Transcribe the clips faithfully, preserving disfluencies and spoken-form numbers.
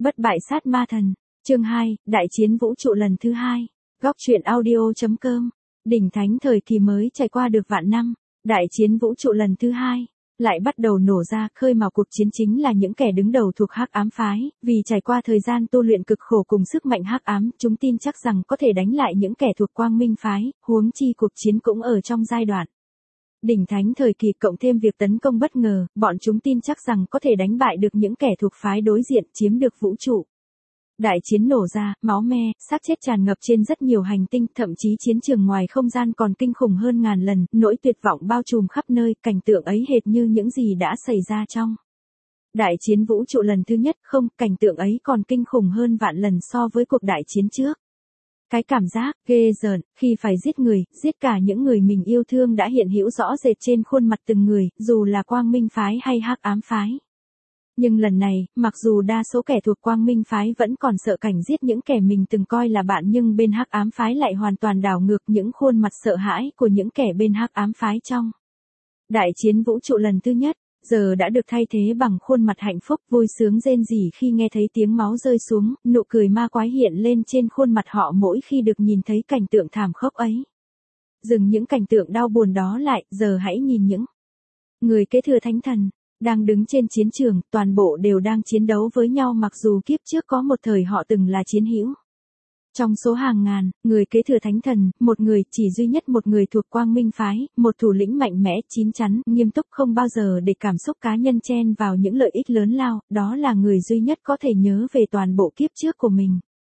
Bất bại sát ma thần. Chương hai, Đại chiến vũ trụ lần thứ hai. Góc truyện audio.com. Đỉnh thánh thời kỳ mới trải qua được vạn năm, đại chiến vũ trụ lần thứ hai lại bắt đầu nổ ra, khơi mào cuộc chiến chính là những kẻ đứng đầu thuộc Hắc Ám phái, vì trải qua thời gian tu luyện cực khổ cùng sức mạnh hắc ám, chúng tin chắc rằng có thể đánh lại những kẻ thuộc Quang Minh phái, huống chi cuộc chiến cũng ở trong giai đoạn đỉnh thánh thời kỳ, cộng thêm việc tấn công bất ngờ, bọn chúng tin chắc rằng có thể đánh bại được những kẻ thuộc phái đối diện, chiếm được vũ trụ. Đại chiến nổ ra, máu me, xác chết tràn ngập trên rất nhiều hành tinh, thậm chí chiến trường ngoài không gian còn kinh khủng hơn ngàn lần, nỗi tuyệt vọng bao trùm khắp nơi, cảnh tượng ấy hệt như những gì đã xảy ra trong đại chiến vũ trụ lần thứ nhất, không, cảnh tượng ấy còn kinh khủng hơn vạn lần so với cuộc đại chiến trước. Cái cảm giác ghê rợn khi phải giết người, giết cả những người mình yêu thương đã hiện hữu rõ rệt trên khuôn mặt từng người, dù là Quang Minh phái hay Hắc Ám phái. Nhưng lần này, mặc dù đa số kẻ thuộc Quang Minh phái vẫn còn sợ cảnh giết những kẻ mình từng coi là bạn, nhưng bên Hắc Ám phái lại hoàn toàn đảo ngược những khuôn mặt sợ hãi của những kẻ bên Hắc Ám phái trong đại chiến vũ trụ lần thứ nhất, giờ đã được thay thế bằng khuôn mặt hạnh phúc, vui sướng rên rỉ khi nghe thấy tiếng máu rơi xuống, nụ cười ma quái hiện lên trên khuôn mặt họ mỗi khi được nhìn thấy cảnh tượng thảm khốc ấy. Dừng những cảnh tượng đau buồn đó lại, giờ hãy nhìn những người kế thừa thánh thần đang đứng trên chiến trường, toàn bộ đều đang chiến đấu với nhau, mặc dù kiếp trước có một thời họ từng là chiến hữu. Trong số hàng ngàn người kế thừa thánh thần, một người, chỉ duy nhất một người thuộc Quang Minh phái, một thủ lĩnh mạnh mẽ, chín chắn, nghiêm túc, không bao giờ để cảm xúc cá nhân chen vào những lợi ích lớn lao, đó là người duy nhất có thể nhớ về toàn bộ kiếp trước của mình.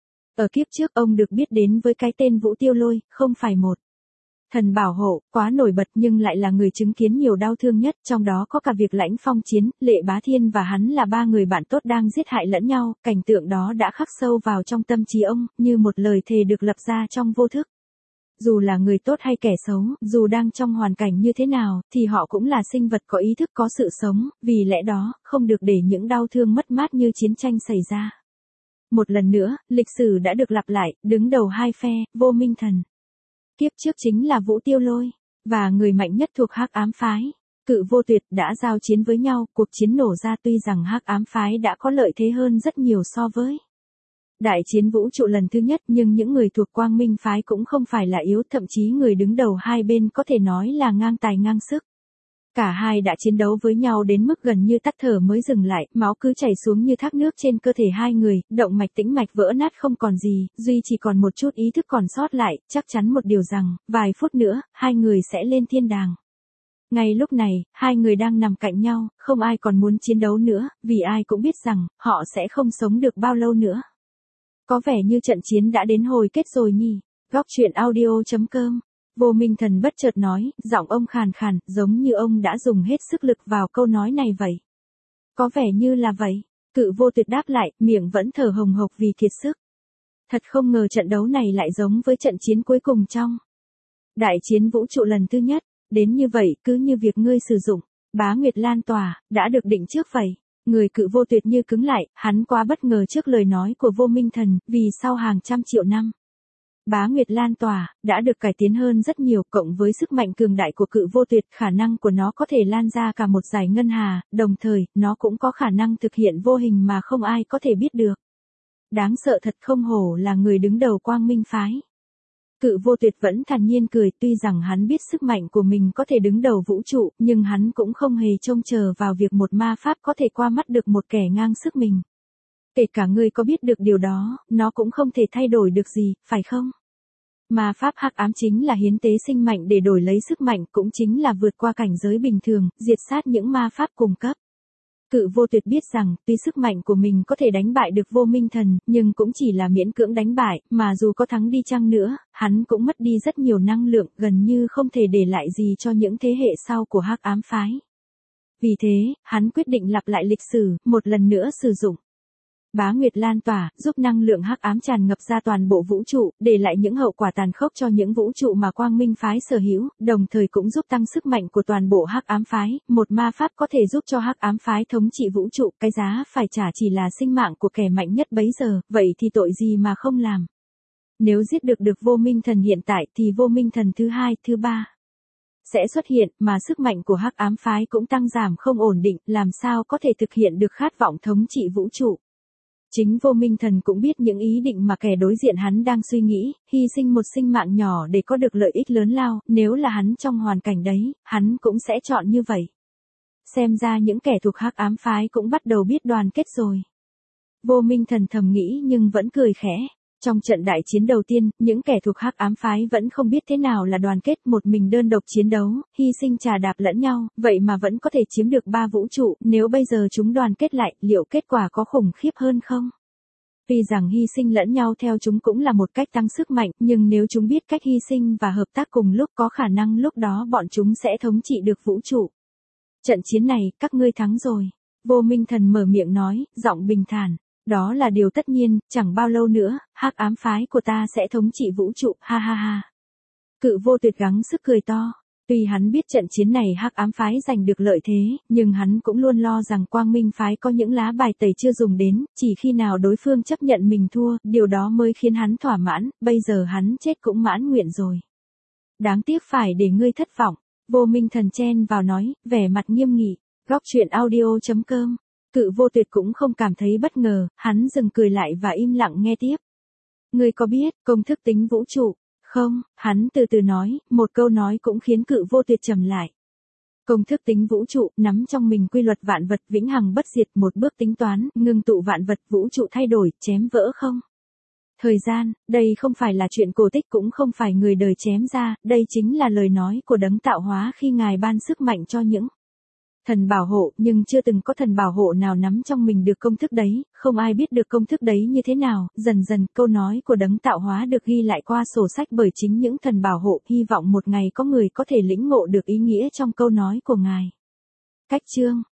Ở kiếp trước, ông được biết đến với cái tên Vũ Tiêu Lôi, không phải một thần bảo hộ, quá nổi bật, nhưng lại là người chứng kiến nhiều đau thương nhất, trong đó có cả việc Lãnh Phong Chiến, Lệ Bá Thiên và hắn là ba người bạn tốt đang giết hại lẫn nhau, cảnh tượng đó đã khắc sâu vào trong tâm trí ông, như một lời thề được lập ra trong vô thức. Dù là người tốt hay kẻ xấu, dù đang trong hoàn cảnh như thế nào, thì họ cũng là sinh vật có ý thức, có sự sống, vì lẽ đó, không được để những đau thương mất mát như chiến tranh xảy ra. Một lần nữa, lịch sử đã được lặp lại, đứng đầu hai phe, Vô Minh Thần. Kiếp trước chính là Vũ Tiêu Lôi, và người mạnh nhất thuộc Hắc Ám phái, Cự Vô Tuyệt, đã giao chiến với nhau, cuộc chiến nổ ra, tuy rằng Hắc Ám phái đã có lợi thế hơn rất nhiều so với đại chiến vũ trụ lần thứ nhất, nhưng những người thuộc Quang Minh phái cũng không phải là yếu, thậm chí người đứng đầu hai bên có thể nói là ngang tài ngang sức. Cả hai đã chiến đấu với nhau đến mức gần như tắt thở mới dừng lại, máu cứ chảy xuống như thác nước trên cơ thể hai người, động mạch tĩnh mạch vỡ nát không còn gì, duy chỉ còn một chút ý thức còn sót lại, chắc chắn một điều rằng, vài phút nữa, hai người sẽ lên thiên đàng. Ngay lúc này, hai người đang nằm cạnh nhau, không ai còn muốn chiến đấu nữa, vì ai cũng biết rằng, họ sẽ không sống được bao lâu nữa. Có vẻ như trận chiến đã đến hồi kết rồi nhỉ. Góc truyện audio.com. Vô Minh Thần bất chợt nói, giọng ông khàn khàn, giống như ông đã dùng hết sức lực vào câu nói này vậy. Có vẻ như là vậy. Cự Vô Tuyệt đáp lại, miệng vẫn thở hồng hộc vì kiệt sức. Thật không ngờ trận đấu này lại giống với trận chiến cuối cùng trong đại chiến vũ trụ lần thứ nhất. Đến như vậy, cứ như việc ngươi sử dụng Bá Nguyệt lan tỏa đã được định trước vậy. Người Cự Vô Tuyệt như cứng lại, hắn quá bất ngờ trước lời nói của Vô Minh Thần, vì sau hàng trăm triệu năm, Bá Nguyệt lan tỏa đã được cải tiến hơn rất nhiều, cộng với sức mạnh cường đại của Cự Vô Tuyệt, khả năng của nó có thể lan ra cả một dải ngân hà, đồng thời, nó cũng có khả năng thực hiện vô hình mà không ai có thể biết được. Đáng sợ thật, không hổ là người đứng đầu Quang Minh phái. Cự Vô Tuyệt vẫn thản nhiên cười, tuy rằng hắn biết sức mạnh của mình có thể đứng đầu vũ trụ, nhưng hắn cũng không hề trông chờ vào việc một ma pháp có thể qua mắt được một kẻ ngang sức mình. Kể cả ngươi có biết được điều đó, nó cũng không thể thay đổi được gì, phải không? Ma pháp Hắc Ám chính là hiến tế sinh mạnh để đổi lấy sức mạnh, cũng chính là vượt qua cảnh giới bình thường, diệt sát những ma pháp cùng cấp. Cự Vô Tuyệt biết rằng, tuy sức mạnh của mình có thể đánh bại được Vô Minh Thần, nhưng cũng chỉ là miễn cưỡng đánh bại, mà dù có thắng đi chăng nữa, hắn cũng mất đi rất nhiều năng lượng, gần như không thể để lại gì cho những thế hệ sau của Hắc Ám phái. Vì thế, hắn quyết định lặp lại lịch sử, một lần nữa sử dụng Bá Nguyệt lan tỏa, giúp năng lượng hắc ám tràn ngập ra toàn bộ vũ trụ, để lại những hậu quả tàn khốc cho những vũ trụ mà Quang Minh phái sở hữu, đồng thời cũng giúp tăng sức mạnh của toàn bộ Hắc Ám phái, một ma pháp có thể giúp cho Hắc Ám phái thống trị vũ trụ, cái giá phải trả chỉ là sinh mạng của kẻ mạnh nhất bấy giờ, vậy thì tội gì mà không làm. Nếu giết được được Vô Minh Thần hiện tại thì Vô Minh Thần thứ hai, thứ ba sẽ xuất hiện, mà sức mạnh của Hắc Ám phái cũng tăng giảm không ổn định, làm sao có thể thực hiện được khát vọng thống trị vũ trụ. Chính Vô Minh Thần cũng biết những ý định mà kẻ đối diện hắn đang suy nghĩ, hy sinh một sinh mạng nhỏ để có được lợi ích lớn lao, nếu là hắn trong hoàn cảnh đấy, hắn cũng sẽ chọn như vậy. Xem ra những kẻ thuộc Hắc Ám phái cũng bắt đầu biết đoàn kết rồi. Vô Minh Thần thầm nghĩ nhưng vẫn cười khẽ. Trong trận đại chiến đầu tiên, những kẻ thuộc Hắc Ám phái vẫn không biết thế nào là đoàn kết, một mình đơn độc chiến đấu, hy sinh trà đạp lẫn nhau, vậy mà vẫn có thể chiếm được ba vũ trụ, nếu bây giờ chúng đoàn kết lại, liệu kết quả có khủng khiếp hơn không? Vì rằng hy sinh lẫn nhau theo chúng cũng là một cách tăng sức mạnh, nhưng nếu chúng biết cách hy sinh và hợp tác cùng lúc có khả năng lúc đó bọn chúng sẽ thống trị được vũ trụ. Trận chiến này, các ngươi thắng rồi. Vô Minh Thần mở miệng nói, giọng bình thản. Đó là điều tất nhiên, chẳng bao lâu nữa, Hắc Ám phái của ta sẽ thống trị vũ trụ, ha ha ha. Cự Vô Tuyệt gắng sức cười to. Tuy hắn biết trận chiến này Hắc Ám phái giành được lợi thế, nhưng hắn cũng luôn lo rằng Quang Minh phái có những lá bài tẩy chưa dùng đến, chỉ khi nào đối phương chấp nhận mình thua, điều đó mới khiến hắn thỏa mãn, bây giờ hắn chết cũng mãn nguyện rồi. Đáng tiếc phải để ngươi thất vọng. Vô Minh Thần chen vào nói, vẻ mặt nghiêm nghị. Góc truyện audio chấm com. Cự Vô Tuyệt cũng không cảm thấy bất ngờ, hắn dừng cười lại và im lặng nghe tiếp. Ngươi có biết công thức tính vũ trụ? Không, hắn từ từ nói, một câu nói cũng khiến Cự Vô Tuyệt trầm lại. Công thức tính vũ trụ nắm trong mình quy luật vạn vật vĩnh hằng bất diệt, một bước tính toán, ngưng tụ vạn vật, vũ trụ thay đổi, chém vỡ không? Thời gian, đây không phải là chuyện cổ tích, cũng không phải người đời chém ra, đây chính là lời nói của đấng tạo hóa khi Ngài ban sức mạnh cho những thần bảo hộ, nhưng chưa từng có thần bảo hộ nào nắm trong mình được công thức đấy, không ai biết được công thức đấy như thế nào, dần dần câu nói của đấng tạo hóa được ghi lại qua sổ sách bởi chính những thần bảo hộ, hy vọng một ngày có người có thể lĩnh ngộ được ý nghĩa trong câu nói của Ngài. Cách chương